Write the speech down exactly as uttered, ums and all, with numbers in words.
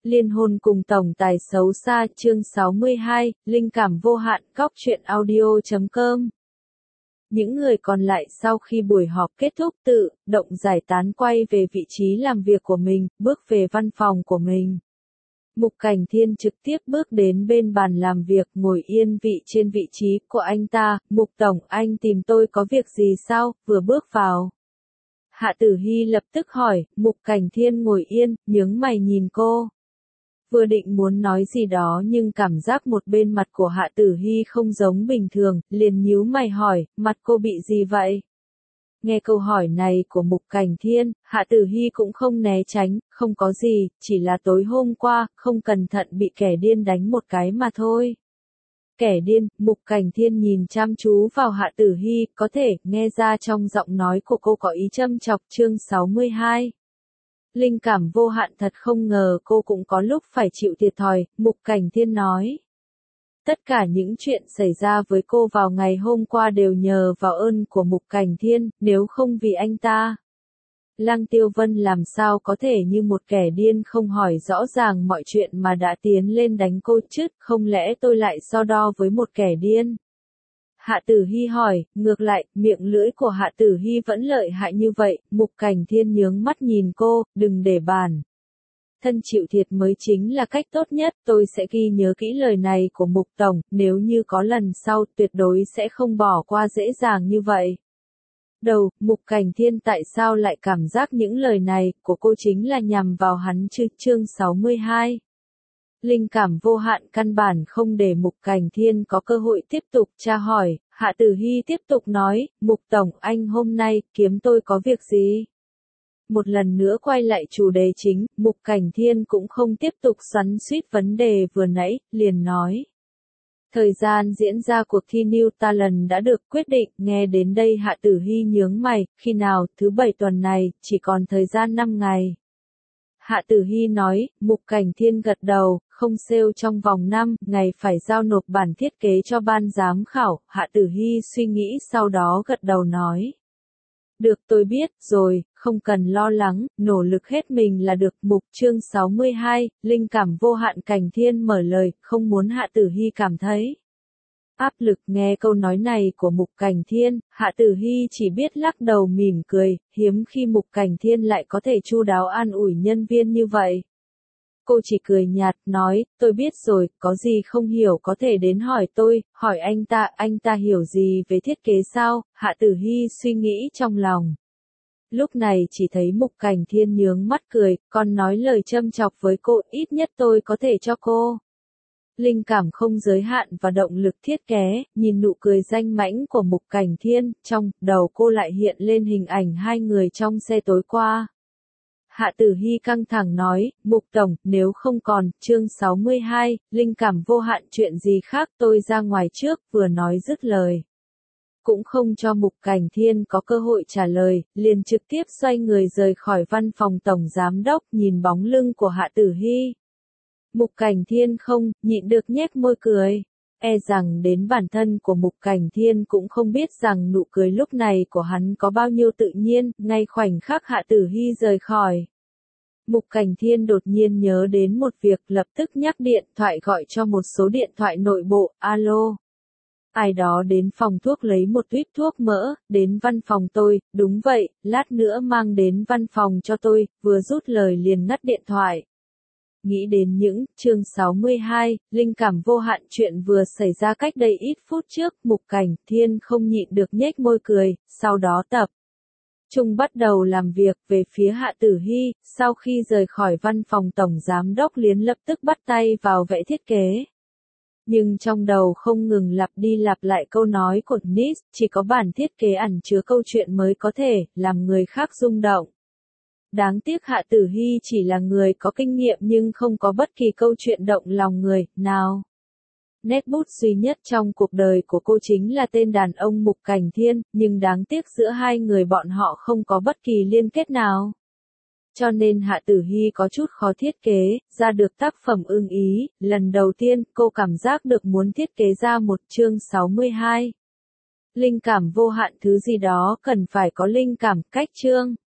Liên hôn cùng tổng tài xấu xa chương sáu mươi hai, linh cảm vô hạn, góc truyện audio chấm com. Những người còn lại sau khi buổi họp kết thúc tự động giải tán quay về vị trí làm việc của mình, bước về văn phòng của mình. Mục Cảnh Thiên trực tiếp bước đến bên bàn làm việc, ngồi yên vị trên vị trí của anh ta. Mục Tổng, anh tìm tôi có việc gì sao? Vừa bước vào, Hạ Tử Hy lập tức hỏi. Mục Cảnh Thiên ngồi yên, nhướng mày nhìn cô. Vừa định muốn nói gì đó nhưng cảm giác một bên mặt của Hạ Tử Hy không giống bình thường, liền nhíu mày hỏi, mặt cô bị gì vậy? Nghe câu hỏi này của Mục Cảnh Thiên, Hạ Tử Hy cũng không né tránh, không có gì, chỉ là tối hôm qua, không cẩn thận bị kẻ điên đánh một cái mà thôi. Kẻ điên, Mục Cảnh Thiên nhìn chăm chú vào Hạ Tử Hy, có thể nghe ra trong giọng nói của cô có ý châm chọc. Chương sáu mươi hai. Linh cảm vô hạn, thật không ngờ cô cũng có lúc phải chịu thiệt thòi, Mục Cảnh Thiên nói. Tất cả những chuyện xảy ra với cô vào ngày hôm qua đều nhờ vào ơn của Mục Cảnh Thiên, nếu không vì anh ta, Lăng Tiêu Vân làm sao có thể như một kẻ điên không hỏi rõ ràng mọi chuyện mà đã tiến lên đánh cô chứ, không lẽ tôi lại so đo với một kẻ điên? Hạ Tử Hy hỏi, ngược lại, miệng lưỡi của Hạ Tử Hy vẫn lợi hại như vậy. Mục Cảnh Thiên nhướng mắt nhìn cô, đừng để bàn thân chịu thiệt mới chính là cách tốt nhất, tôi sẽ ghi nhớ kỹ lời này của Mục Tổng, nếu như có lần sau tuyệt đối sẽ không bỏ qua dễ dàng như vậy. Đầu, Mục Cảnh Thiên tại sao lại cảm giác những lời này của cô chính là nhằm vào hắn chứ? Chương sáu mươi hai. Linh cảm vô hạn, căn bản không để Mục Cảnh Thiên có cơ hội tiếp tục tra hỏi. Hạ Tử Hy tiếp tục nói, Mục Tổng, anh hôm nay kiếm tôi có việc gì? Một lần nữa quay lại chủ đề chính, Mục Cảnh Thiên cũng không tiếp tục xoắn xuýt vấn đề vừa nãy, liền nói. Thời gian diễn ra cuộc thi New Talent đã được quyết định. Nghe đến đây Hạ Tử Hy nhướng mày, khi nào? Thứ bảy tuần này, chỉ còn thời gian năm ngày. Hạ Tử Hy nói. Mục Cảnh Thiên gật đầu, không sale trong vòng năm ngày phải giao nộp bản thiết kế cho ban giám khảo. Hạ Tử Hy suy nghĩ sau đó gật đầu nói. Được, tôi biết rồi, không cần lo lắng, nỗ lực hết mình là được. Mục chương sáu mươi hai, linh cảm vô hạn. Cảnh Thiên mở lời, không muốn Hạ Tử Hy cảm thấy áp lực. Nghe câu nói này của Mục Cảnh Thiên, Hạ Tử Hy chỉ biết lắc đầu mỉm cười, hiếm khi Mục Cảnh Thiên lại có thể chu đáo an ủi nhân viên như vậy. Cô chỉ cười nhạt, nói, tôi biết rồi, có gì không hiểu có thể đến hỏi tôi. Hỏi anh ta, anh ta hiểu gì về thiết kế sao? Hạ Tử Hy suy nghĩ trong lòng. Lúc này chỉ thấy Mục Cảnh Thiên nhướng mắt cười, còn nói lời châm chọc với cô, ít nhất tôi có thể cho cô linh cảm không giới hạn và động lực thiết kế. Nhìn nụ cười danh mãnh của Mục Cảnh Thiên, trong đầu cô lại hiện lên hình ảnh hai người trong xe tối qua. Hạ Tử Hy căng thẳng nói, Mục Tổng, nếu không còn. Chương sáu mươi hai, linh cảm vô hạn. Chuyện gì khác, tôi ra ngoài trước. Vừa nói dứt lời, cũng không cho Mục Cảnh Thiên có cơ hội trả lời, liền trực tiếp xoay người rời khỏi văn phòng tổng giám đốc. Nhìn bóng lưng của Hạ Tử Hy, Mục Cảnh Thiên không nhịn được nhếch môi cười. E rằng đến bản thân của Mục Cảnh Thiên cũng không biết rằng nụ cười lúc này của hắn có bao nhiêu tự nhiên. Ngay khoảnh khắc Hạ Tử Hy rời khỏi, Mục Cảnh Thiên đột nhiên nhớ đến một việc, lập tức nhắc điện thoại gọi cho một số điện thoại nội bộ. Alo, ai đó đến phòng thuốc lấy một tuýp thuốc mỡ, đến văn phòng tôi. Đúng vậy, lát nữa mang đến văn phòng cho tôi. Vừa rút lời liền ngắt điện thoại. Nghĩ đến những, chương sáu mươi hai, linh cảm vô hạn. Chuyện vừa xảy ra cách đây ít phút trước, Mục Cảnh Thiên không nhịn được nhếch môi cười, sau đó tập trung bắt đầu làm việc. Về phía Hạ Tử Hy, sau khi rời khỏi văn phòng tổng giám đốc liền lập tức bắt tay vào vẽ thiết kế. Nhưng trong đầu không ngừng lặp đi lặp lại câu nói của Nis, chỉ có bản thiết kế ẩn chứa câu chuyện mới có thể làm người khác rung động. Đáng tiếc Hạ Tử Hy chỉ là người có kinh nghiệm nhưng không có bất kỳ câu chuyện động lòng người nào. Nét bút duy nhất trong cuộc đời của cô chính là tên đàn ông Mục Cảnh Thiên, nhưng đáng tiếc giữa hai người bọn họ không có bất kỳ liên kết nào. Cho nên Hạ Tử Hy có chút khó thiết kế ra được tác phẩm ưng ý. Lần đầu tiên cô cảm giác được muốn thiết kế ra một. Chương sáu mươi hai. Linh cảm vô hạn, thứ gì đó cần phải có linh cảm. Cách chương